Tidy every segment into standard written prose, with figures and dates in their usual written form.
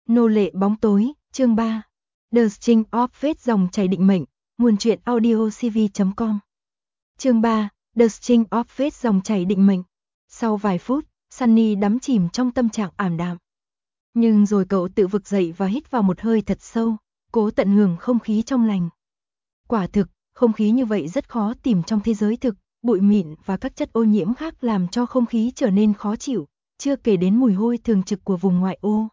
Nô lệ bóng tối, chương 3. The String of Fate dòng chảy định mệnh, nguồn truyện audio cv.com. Chương 3. The String of Fate dòng chảy định mệnh. Sau vài phút, Sunny đắm chìm trong tâm trạng ảm đạm. Nhưng rồi cậu tự vực dậy và hít vào một hơi thật sâu, cố tận hưởng không khí trong lành. Quả thực, không khí như vậy rất khó tìm trong thế giới thực, bụi mịn và các chất ô nhiễm khác làm cho không khí trở nên khó chịu, chưa kể đến mùi hôi thường trực của vùng ngoại ô.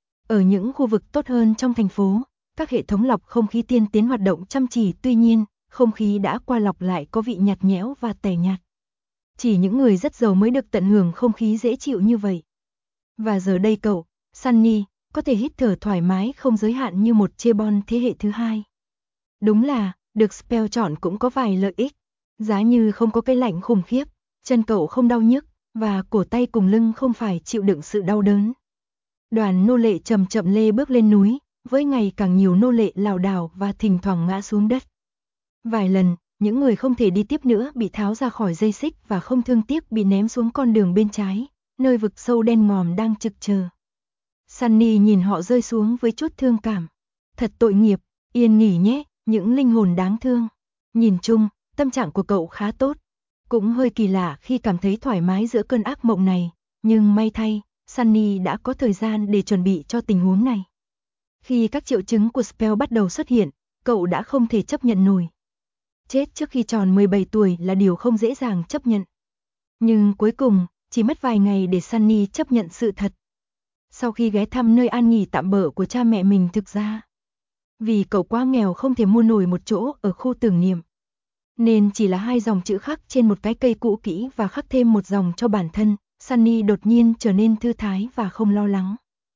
Ở những khu vực tốt hơn trong thành phố, các hệ thống lọc không khí tiên tiến hoạt động chăm chỉ, tuy nhiên, không khí đã qua lọc lại có vị nhạt nhẽo và tẻ nhạt. Chỉ những người rất giàu mới được tận hưởng không khí dễ chịu như vậy. Và giờ đây cậu, Sunny, có thể hít thở thoải mái không giới hạn như một Chebon thế hệ thứ hai. Đúng là, được Spell chọn cũng có vài lợi ích. Giá như không có cái lạnh khủng khiếp, chân cậu không đau nhức, và cổ tay cùng lưng không phải chịu đựng sự đau đớn. Đoàn nô lệ chậm chậm lê bước lên núi, với ngày càng nhiều nô lệ lảo đảo và thỉnh thoảng ngã xuống đất. Vài lần, những người không thể đi tiếp nữa bị tháo ra khỏi dây xích và không thương tiếc bị ném xuống con đường bên trái, nơi vực sâu đen ngòm đang trực chờ. Sunny nhìn họ rơi xuống với chút thương cảm. Thật tội nghiệp, yên nghỉ nhé, những linh hồn đáng thương. Nhìn chung, tâm trạng của cậu khá tốt. Cũng hơi kỳ lạ khi cảm thấy thoải mái giữa cơn ác mộng này, nhưng may thay, Sunny đã có thời gian để chuẩn bị cho tình huống này. Khi các triệu chứng của Spell bắt đầu xuất hiện, cậu đã không thể chấp nhận nổi. Chết trước khi tròn 17 tuổi là điều không dễ dàng chấp nhận. Nhưng cuối cùng, chỉ mất vài ngày để Sunny chấp nhận sự thật. Sau khi ghé thăm nơi an nghỉ tạm bợ của cha mẹ mình, thực ra, vì cậu quá nghèo không thể mua nổi một chỗ ở khu tưởng niệm, nên chỉ là 2 dòng chữ khắc trên một cái cây cũ kỹ và khắc thêm một dòng cho bản thân, Sunny đột nhiên trở nên thư thái và không lo lắng.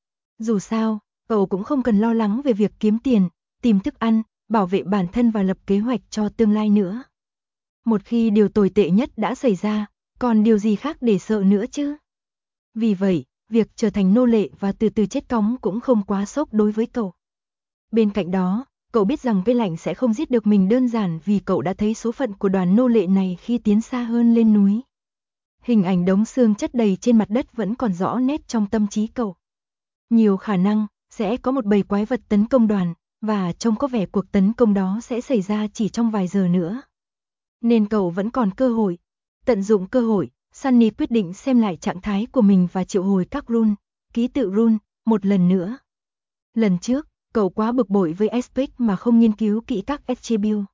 Dù sao, cậu cũng không cần lo lắng về việc kiếm tiền, tìm thức ăn, bảo vệ bản thân và lập kế hoạch cho tương lai nữa. Một khi điều tồi tệ nhất đã xảy ra, còn điều gì khác để sợ nữa chứ? Vì vậy, việc trở thành nô lệ và từ từ chết cóng cũng không quá sốc đối với cậu. Bên cạnh đó, cậu biết rằng cái lạnh sẽ không giết được mình đơn giản vì cậu đã thấy số phận của đoàn nô lệ này khi tiến xa hơn lên núi. Hình ảnh đống xương chất đầy trên mặt đất vẫn còn rõ nét trong tâm trí cậu. Nhiều khả năng, sẽ có một bầy quái vật tấn công đoàn, và trông có vẻ cuộc tấn công đó sẽ xảy ra chỉ trong vài giờ nữa. Nên cậu vẫn còn cơ hội. Tận dụng cơ hội, Sunny quyết định xem lại trạng thái của mình và triệu hồi các rune, ký tự rune, một lần nữa. Lần trước, cậu quá bực bội với Aspect mà không nghiên cứu kỹ các attribute.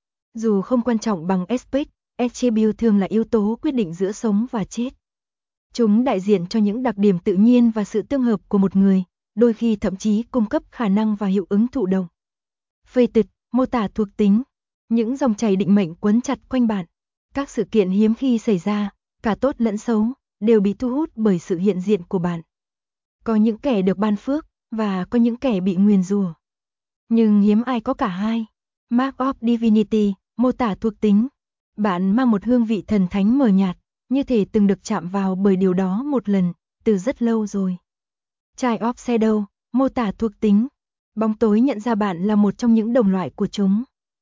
Dù không quan trọng bằng Aspect, attribute thường là yếu tố quyết định giữa sống và chết. Chúng đại diện cho những đặc điểm tự nhiên và sự tương hợp của một người, đôi khi thậm chí cung cấp khả năng và hiệu ứng thụ động. Fated, mô tả thuộc tính, những dòng chảy định mệnh quấn chặt quanh bạn. Các sự kiện hiếm khi xảy ra, cả tốt lẫn xấu, đều bị thu hút bởi sự hiện diện của bạn. Có những kẻ được ban phước, và có những kẻ bị nguyền rủa. Nhưng hiếm ai có cả hai. Mark of Divinity, mô tả thuộc tính. Bạn mang một hương vị thần thánh mờ nhạt, như thể từng được chạm vào bởi điều đó một lần, từ rất lâu rồi. Child of Shadow, mô tả thuộc tính. Bóng tối nhận ra bạn là một trong những đồng loại của chúng.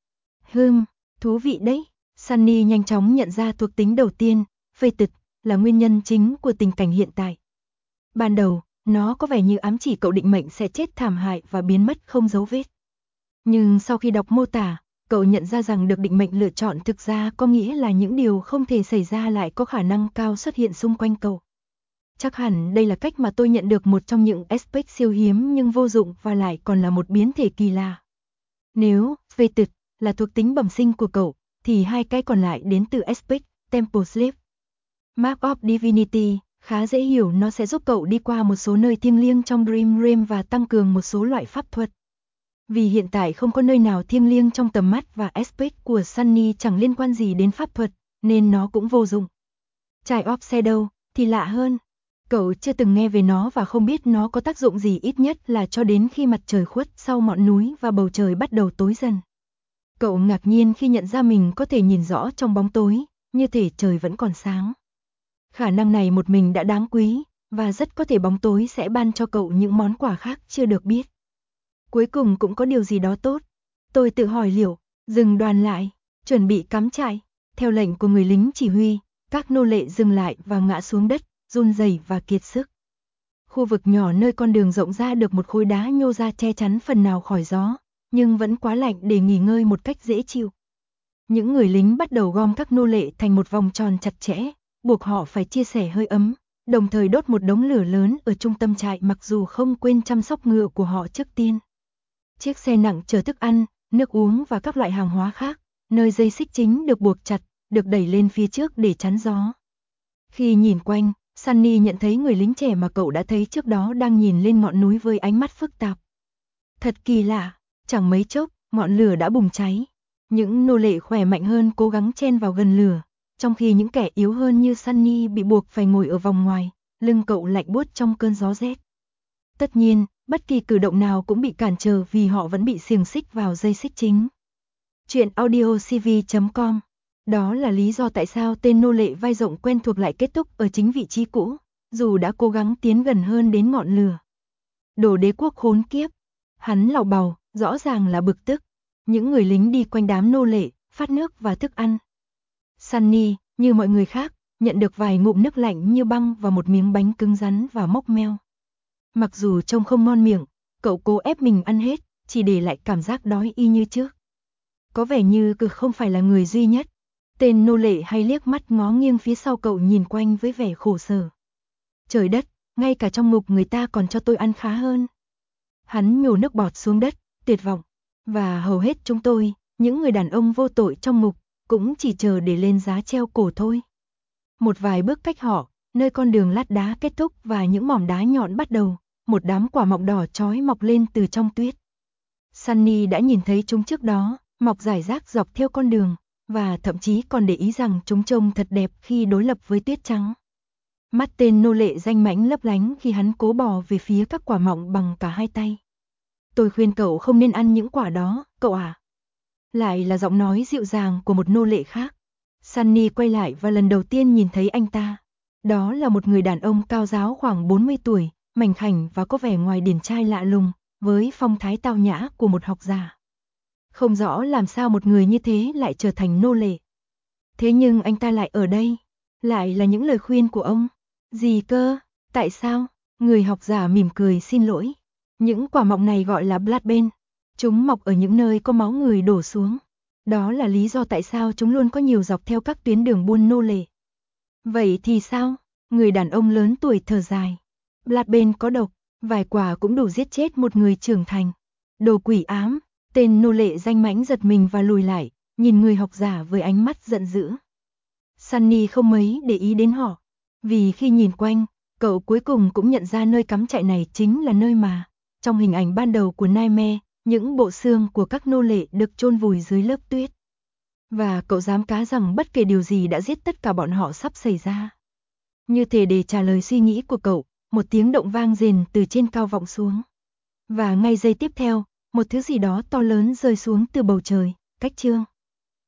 Thú vị đấy. Sunny nhanh chóng nhận ra thuộc tính đầu tiên, Fated, là nguyên nhân chính của tình cảnh hiện tại. Ban đầu, nó có vẻ như ám chỉ cậu định mệnh sẽ chết thảm hại và biến mất không dấu vết. Nhưng sau khi đọc mô tả, cậu nhận ra rằng được định mệnh lựa chọn thực ra có nghĩa là những điều không thể xảy ra lại có khả năng cao xuất hiện xung quanh cậu. Chắc hẳn đây là cách mà tôi nhận được một trong những aspect siêu hiếm nhưng vô dụng và lại còn là một biến thể kỳ lạ. Nếu Fated là thuộc tính bẩm sinh của cậu, thì 2 cái còn lại đến từ aspect, Temple Sleep. Mark of Divinity, khá dễ hiểu, nó sẽ giúp cậu đi qua một số nơi thiêng liêng trong Dream Realm và tăng cường một số loại pháp thuật. Vì hiện tại không có nơi nào thiêng liêng trong tầm mắt và aspect của Sunny chẳng liên quan gì đến pháp thuật, nên nó cũng vô dụng. Child of Shadow thì lạ hơn. Cậu chưa từng nghe về nó và không biết nó có tác dụng gì, ít nhất là cho đến khi mặt trời khuất sau ngọn núi và bầu trời bắt đầu tối dần. Cậu ngạc nhiên khi nhận ra mình có thể nhìn rõ trong bóng tối, như thể trời vẫn còn sáng. Khả năng này một mình đã đáng quý, và rất có thể bóng tối sẽ ban cho cậu những món quà khác chưa được biết. Cuối cùng cũng có điều gì đó tốt. Tôi tự hỏi liệu, dừng đoàn lại, chuẩn bị cắm trại. Theo lệnh của người lính chỉ huy, các nô lệ dừng lại và ngã xuống đất, run rẩy và kiệt sức. Khu vực nhỏ nơi con đường rộng ra được một khối đá nhô ra che chắn phần nào khỏi gió, nhưng vẫn quá lạnh để nghỉ ngơi một cách dễ chịu. Những người lính bắt đầu gom các nô lệ thành một vòng tròn chặt chẽ, buộc họ phải chia sẻ hơi ấm, đồng thời đốt một đống lửa lớn ở trung tâm trại mặc dù không quên chăm sóc ngựa của họ trước tiên. Chiếc xe nặng chở thức ăn, nước uống và các loại hàng hóa khác, nơi dây xích chính được buộc chặt, được đẩy lên phía trước để chắn gió. Khi nhìn quanh, Sunny nhận thấy người lính trẻ mà cậu đã thấy trước đó đang nhìn lên ngọn núi với ánh mắt phức tạp. Thật kỳ lạ, chẳng mấy chốc, ngọn lửa đã bùng cháy. Những nô lệ khỏe mạnh hơn cố gắng chen vào gần lửa, trong khi những kẻ yếu hơn như Sunny bị buộc phải ngồi ở vòng ngoài, lưng cậu lạnh buốt trong cơn gió rét. Tất nhiên, bất kỳ cử động nào cũng bị cản trở vì họ vẫn bị xiềng xích vào dây xích chính. Chuyện audiocv.com. Đó là lý do tại sao tên nô lệ vai rộng quen thuộc lại kết thúc ở chính vị trí cũ, dù đã cố gắng tiến gần hơn đến ngọn lửa. Đồ đế quốc khốn kiếp. Hắn lảo bào, rõ ràng là bực tức. Những người lính đi quanh đám nô lệ, phát nước và thức ăn. Sunny, như mọi người khác, nhận được vài ngụm nước lạnh như băng và một miếng bánh cứng rắn và mốc meo. Mặc dù trông không ngon miệng, cậu cố ép mình ăn hết, chỉ để lại cảm giác đói y như trước. Có vẻ như cứ không phải là người duy nhất. Tên nô lệ hay liếc mắt ngó nghiêng phía sau cậu nhìn quanh với vẻ khổ sở. Trời đất, ngay cả trong ngục người ta còn cho tôi ăn khá hơn. Hắn nhổ nước bọt xuống đất, tuyệt vọng. Và hầu hết chúng tôi, những người đàn ông vô tội trong ngục, cũng chỉ chờ để lên giá treo cổ thôi. Một vài bước cách họ, nơi con đường lát đá kết thúc và những mỏm đá nhọn bắt đầu, một đám quả mọng đỏ chói mọc lên từ trong tuyết. Sunny đã nhìn thấy chúng trước đó, mọc rải rác dọc theo con đường, và thậm chí còn để ý rằng chúng trông thật đẹp khi đối lập với tuyết trắng. Mắt tên nô lệ danh mãnh lấp lánh khi hắn cố bò về phía các quả mọng bằng cả hai tay. Tôi khuyên cậu không nên ăn những quả đó, cậu à. Lại là giọng nói dịu dàng của một nô lệ khác. Sunny quay lại và lần đầu tiên nhìn thấy anh ta. Đó là một người đàn ông cao ráo khoảng 40 tuổi, mảnh khảnh và có vẻ ngoài điển trai lạ lùng, với phong thái tao nhã của một học giả. Không rõ làm sao một người như thế lại trở thành nô lệ. Thế nhưng anh ta lại ở đây. Lại là những lời khuyên của ông. Gì cơ? Tại sao? Người học giả mỉm cười xin lỗi. Những quả mọng này gọi là bloodbane. Chúng mọc ở những nơi có máu người đổ xuống. Đó là lý do tại sao chúng luôn có nhiều dọc theo các tuyến đường buôn nô lệ. Vậy thì sao? Người đàn ông lớn tuổi thở dài. Bloodbane có độc, vài quả cũng đủ giết chết một người trưởng thành. Đồ quỷ ám. Tên nô lệ danh mãnh giật mình và lùi lại, nhìn người học giả với ánh mắt giận dữ. Sunny không mấy để ý đến họ, vì khi nhìn quanh, cậu cuối cùng cũng nhận ra nơi cắm trại này chính là nơi mà, trong hình ảnh ban đầu của Nightmare, những bộ xương của các nô lệ được chôn vùi dưới lớp tuyết. Và cậu dám cá rằng bất kể điều gì đã giết tất cả bọn họ sắp xảy ra. Như thể để trả lời suy nghĩ của cậu, một tiếng động vang rền từ trên cao vọng xuống. Và ngay giây tiếp theo, một thứ gì đó to lớn rơi xuống từ bầu trời, cách chương.